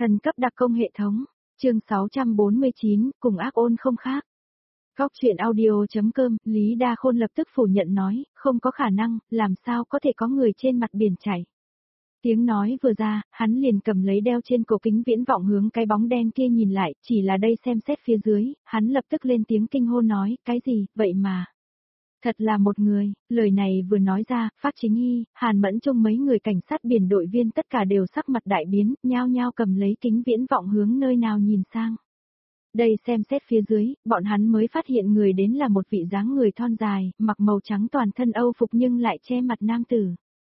Thần cấp đặc công hệ thống, chương 649, cùng ác ôn không khác. Góc truyện audio.com, Lý Đa Khôn lập tức phủ nhận nói, không có khả năng, làm sao có thể có người trên mặt biển chảy. Tiếng nói vừa ra, hắn liền cầm lấy đeo trên cổ kính viễn vọng hướng cái bóng đen kia nhìn lại, chỉ là đây xem xét phía dưới, hắn lập tức lên tiếng kinh hô nói, cái gì, vậy mà. Thật là một người, lời này vừa nói ra, Phát Chính Hy, Hàn Mẫn Trung mấy người cảnh sát biển đội viên tất cả đều sắc mặt đại biến, nhao nhao cầm lấy kính viễn vọng hướng nơi nào nhìn sang. Đây xem xét phía dưới, bọn hắn mới phát hiện người đến là một vị dáng người thon dài, mặc màu trắng toàn thân Âu phục nhưng lại che mặt nam tử.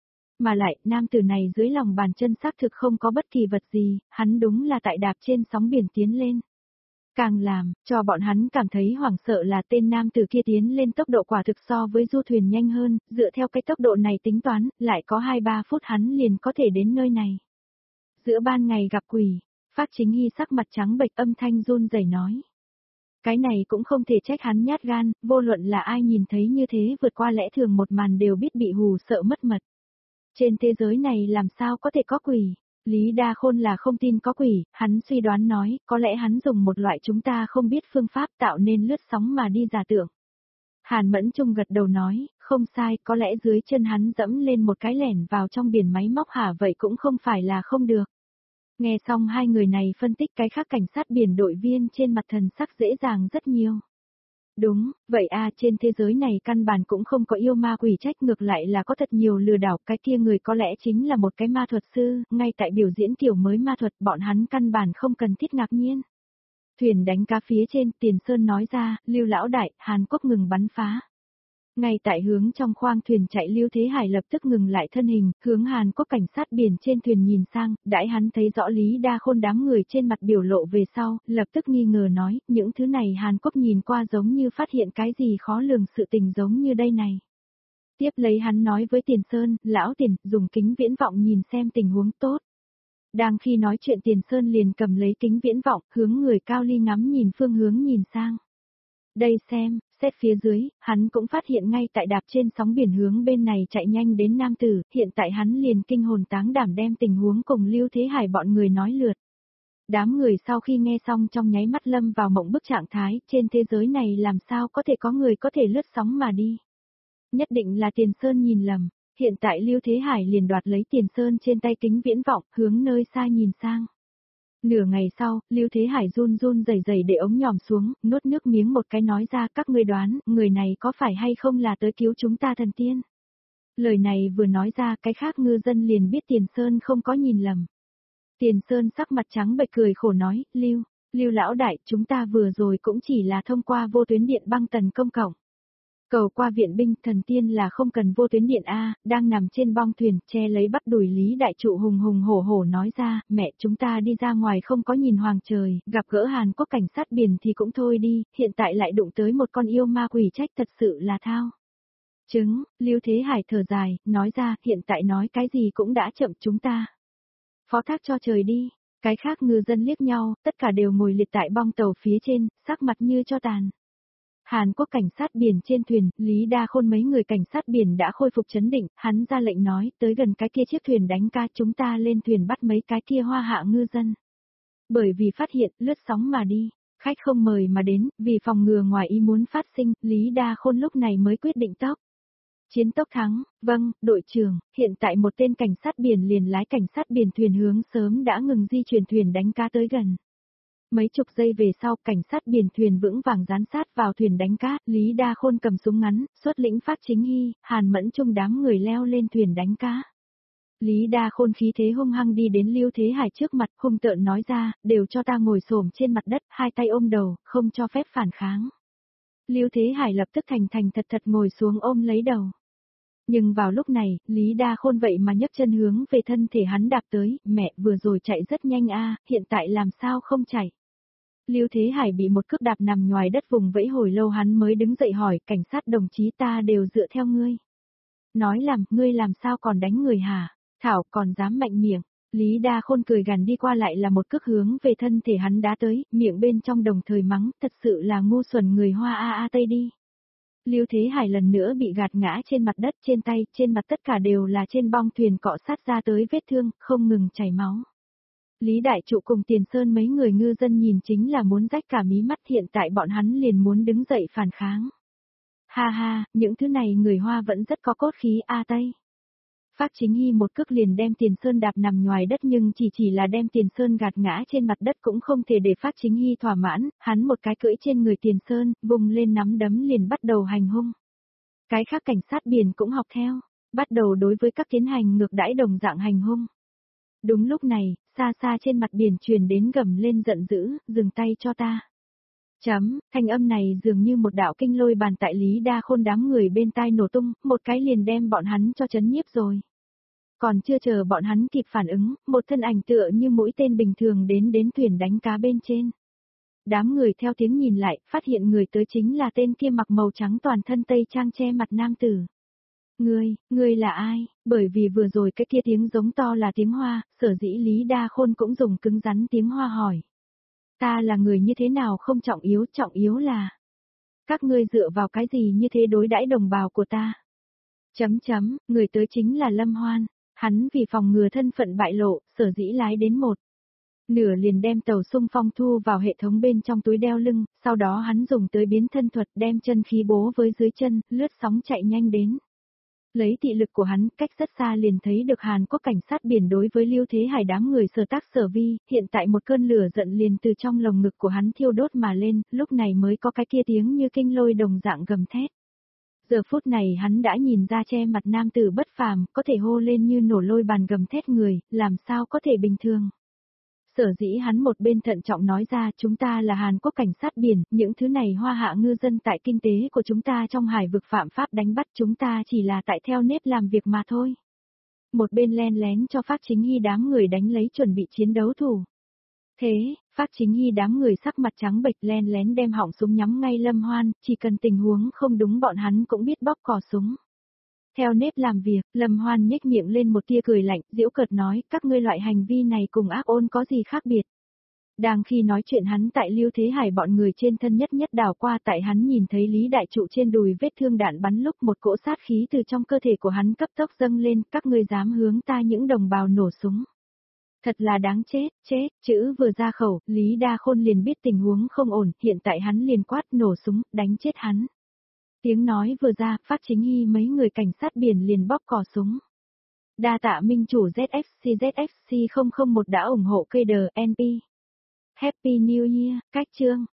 Mà lại, nam tử này dưới lòng bàn chân xác thực không có bất kỳ vật gì, hắn đúng là tại đạp trên sóng biển tiến lên. Càng làm, cho bọn hắn cảm thấy hoảng sợ là tên nam tử kia tiến lên tốc độ quả thực so với du thuyền nhanh hơn, dựa theo cái tốc độ này tính toán, lại có 2-3 phút hắn liền có thể đến nơi này. Giữa ban ngày gặp quỷ, Phát Chính Hy sắc mặt trắng bệch âm thanh run rẩy nói. Cái này cũng không thể trách hắn nhát gan, vô luận là ai nhìn thấy như thế vượt qua lẽ thường một màn đều biết bị hù sợ mất mật. Trên thế giới này làm sao có thể có quỷ? Lý Đa Khôn là không tin có quỷ, hắn suy đoán nói, có lẽ hắn dùng một loại chúng ta không biết phương pháp tạo nên lướt sóng mà đi giả tưởng. Hàn Mẫn Trung gật đầu nói, không sai, có lẽ dưới chân hắn dẫm lên một cái lẻn vào trong biển máy móc hả, vậy cũng không phải là không được. Nghe xong hai người này phân tích cái khác, cảnh sát biển đội viên trên mặt thần sắc dễ dàng rất nhiều. Đúng, vậy trên thế giới này căn bản cũng không có yêu ma quỷ trách, ngược lại là có thật nhiều lừa đảo, cái kia người có lẽ chính là một cái ma thuật sư, ngay tại biểu diễn kiểu mới ma thuật, bọn hắn căn bản không cần thiết ngạc nhiên. Thuyền đánh cá phía trên, Tiền Sơn nói ra, Lưu lão đại, Hàn Quốc ngừng bắn phá. Ngay tại hướng trong khoang thuyền chạy, Lưu Thế Hải lập tức ngừng lại thân hình, hướng Hàn Quốc cảnh sát biển trên thuyền nhìn sang, đãi hắn thấy rõ Lý Đa Khôn đám người trên mặt biểu lộ về sau, lập tức nghi ngờ nói, những thứ này Hàn Quốc nhìn qua giống như phát hiện cái gì khó lường sự tình giống như đây này. Tiếp lấy hắn nói với Tiền Sơn, lão Tiền, dùng kính viễn vọng nhìn xem tình huống tốt. Đang khi nói chuyện Tiền Sơn liền cầm lấy kính viễn vọng, hướng người cao ly ngắm nhìn phương hướng nhìn sang. Đây xem, xét phía dưới, hắn cũng phát hiện ngay tại đạp trên sóng biển hướng bên này chạy nhanh đến nam tử, hiện tại hắn liền kinh hồn táng đảm đem tình huống cùng Lưu Thế Hải bọn người nói lượt. Đám người sau khi nghe xong trong nháy mắt lâm vào mộng bức trạng thái, trên thế giới này làm sao có thể có người có thể lướt sóng mà đi. Nhất định là Tiền Sơn nhìn lầm, hiện tại Lưu Thế Hải liền đoạt lấy Tiền Sơn trên tay kính viễn vọng, hướng nơi xa nhìn sang. Nửa ngày sau, Lưu Thế Hải run run rẩy rẩy để ống nhòm xuống, nuốt nước miếng một cái nói ra, các ngươi đoán, người này có phải hay không là tới cứu chúng ta thần tiên? Lời này vừa nói ra, cái khác ngư dân liền biết Tiền Sơn không có nhìn lầm. Tiền Sơn sắc mặt trắng bệch cười khổ nói, Lưu lão đại, chúng ta vừa rồi cũng chỉ là thông qua vô tuyến điện băng tần công cộng. Cầu qua viện binh, thần tiên là không cần vô tuyến điện đang nằm trên bong thuyền, che lấy bắt đùi Lý đại trụ hùng hùng hổ hổ nói ra, mẹ chúng ta đi ra ngoài không có nhìn hoàng trời, gặp gỡ Hàn Quốc cảnh sát biển thì cũng thôi đi, hiện tại lại đụng tới một con yêu ma quỷ trách, thật sự là thao. Lưu Thế Hải thở dài, nói ra, hiện tại nói cái gì cũng đã chậm, chúng ta phó thác cho trời đi. Cái khác ngư dân liếc nhau, tất cả đều ngồi liệt tại bong tàu phía trên, sắc mặt như cho tàn. Hàn Quốc cảnh sát biển trên thuyền, Lý Đa Khôn mấy người cảnh sát biển đã khôi phục trấn định, hắn ra lệnh nói, tới gần cái kia chiếc thuyền đánh cá, chúng ta lên thuyền bắt mấy cái kia hoa hạ ngư dân. Bởi vì phát hiện, lướt sóng mà đi, khách không mời mà đến, vì phòng ngừa ngoài ý muốn phát sinh, Lý Đa Khôn lúc này mới quyết định tốc. Chiến tốc thắng, vâng, đội trưởng, hiện tại một tên cảnh sát biển liền lái cảnh sát biển thuyền hướng sớm đã ngừng di chuyển thuyền đánh cá tới gần. Mấy chục giây về sau, cảnh sát biển thuyền vững vàng dán sát vào thuyền đánh cá, Lý Đa Khôn cầm súng ngắn, xuất lĩnh Phát Chính Hy, Hàn Mẫn Trung đám người leo lên thuyền đánh cá. Lý Đa Khôn khí thế hung hăng đi đến Lưu Thế Hải trước mặt, hung tợn nói ra, đều cho ta ngồi xổm trên mặt đất, hai tay ôm đầu, không cho phép phản kháng. Lưu Thế Hải lập tức thành thật thật ngồi xuống ôm lấy đầu. Nhưng vào lúc này, Lý Đa Khôn vậy mà nhấc chân hướng về thân thể hắn đạp tới, mẹ vừa rồi chạy rất nhanh hiện tại làm sao không chạy. Lưu Thế Hải bị một cước đạp nằm ngoài đất vùng vẫy hồi lâu hắn mới đứng dậy hỏi, cảnh sát đồng chí ta đều dựa theo ngươi. Nói ngươi làm sao còn đánh người hả? Thảo còn dám mạnh miệng. Lý Đa Khôn cười gằn đi qua lại là một cước hướng về thân thể hắn đá tới, miệng bên trong đồng thời mắng, thật sự là ngu xuẩn người Hoa Tây đi. Lưu Thế Hải lần nữa bị gạt ngã trên mặt đất, trên tay, trên mặt tất cả đều là trên bong thuyền cọ sát ra tới vết thương, không ngừng chảy máu. Lý Đại Trụ cùng Tiền Sơn mấy người ngư dân nhìn chính là muốn rách cả mí mắt, hiện tại bọn hắn liền muốn đứng dậy phản kháng. Ha ha, những thứ này người Hoa vẫn rất có cốt khí a Tây. Phác Chính Hy một cước liền đem Tiền Sơn đạp nằm ngoài đất, nhưng chỉ là đem Tiền Sơn gạt ngã trên mặt đất cũng không thể để Phác Chính Hy thỏa mãn, hắn một cái cưỡi trên người Tiền Sơn, vùng lên nắm đấm liền bắt đầu hành hung. Cái khác cảnh sát biển cũng học theo, bắt đầu đối với các tiến hành ngược đãi đồng dạng hành hung. Đúng lúc này, xa xa trên mặt biển truyền đến gầm lên giận dữ, dừng tay cho ta. Thanh âm này dường như một đạo kinh lôi bàn tại Lý Đa Khôn đám người bên tai nổ tung, một cái liền đem bọn hắn cho chấn nhiếp rồi. Còn chưa chờ bọn hắn kịp phản ứng, một thân ảnh tựa như mũi tên bình thường đến thuyền đánh cá bên trên. Đám người theo tiếng nhìn lại, phát hiện người tới chính là tên kia mặc màu trắng toàn thân tây trang che mặt nam tử. Ngươi là ai? Bởi vì vừa rồi cái kia tiếng giống to là tiếng Hoa, sở dĩ Lý Đa Khôn cũng dùng cứng rắn tiếng Hoa hỏi. Ta là người như thế nào không trọng yếu là. Các ngươi dựa vào cái gì như thế đối đãi đồng bào của ta? Người tới chính là Lâm Hoan, hắn vì phòng ngừa thân phận bại lộ, sở dĩ lái đến một nửa liền đem tàu xung phong thu vào hệ thống bên trong túi đeo lưng, sau đó hắn dùng tới biến thân thuật đem chân khí bố với dưới chân, lướt sóng chạy nhanh đến. Lấy thị lực của hắn, cách rất xa liền thấy được Hàn Quốc cảnh sát biển đối với Lưu Thế Hải đám người sở tác sở vi, hiện tại một cơn lửa giận liền từ trong lồng ngực của hắn thiêu đốt mà lên, lúc này mới có cái kia tiếng như kinh lôi đồng dạng gầm thét. Giờ phút này hắn đã nhìn ra che mặt nam tử bất phàm, có thể hô lên như nổ lôi bàn gầm thét người, làm sao có thể bình thường. Sở dĩ hắn một bên thận trọng nói ra, chúng ta là Hàn Quốc cảnh sát biển, những thứ này Hoa hạ ngư dân tại kinh tế của chúng ta trong hải vực phạm pháp đánh bắt, chúng ta chỉ là tại theo nếp làm việc mà thôi. Một bên len lén cho Phác Chính Hy đám người đánh lấy chuẩn bị chiến đấu thủ. Thế, Phác Chính Hy đám người sắc mặt trắng bệch len lén đem họng súng nhắm ngay Lâm Hoan, chỉ cần tình huống không đúng bọn hắn cũng biết bóp cò súng. Theo nếp làm việc, Lâm Hoan nhếch miệng lên một tia cười lạnh, giễu cợt nói, các ngươi loại hành vi này cùng ác ôn có gì khác biệt. Đang khi nói chuyện hắn tại Lưu Thế Hải bọn người trên thân nhất đảo qua, tại hắn nhìn thấy Lý Đại Trụ trên đùi vết thương đạn bắn lúc một cỗ sát khí từ trong cơ thể của hắn cấp tốc dâng lên, các ngươi dám hướng ta những đồng bào nổ súng. Thật là đáng chết, chữ vừa ra khẩu, Lý Đa Khôn liền biết tình huống không ổn, hiện tại hắn liền quát nổ súng, đánh chết hắn. Tiếng nói vừa ra, Phác Chính Hy mấy người cảnh sát biển liền bóp cò súng. Đa tạ minh chủ ZFC 001 đã ủng hộ KDNP. Happy New Year, cách chương.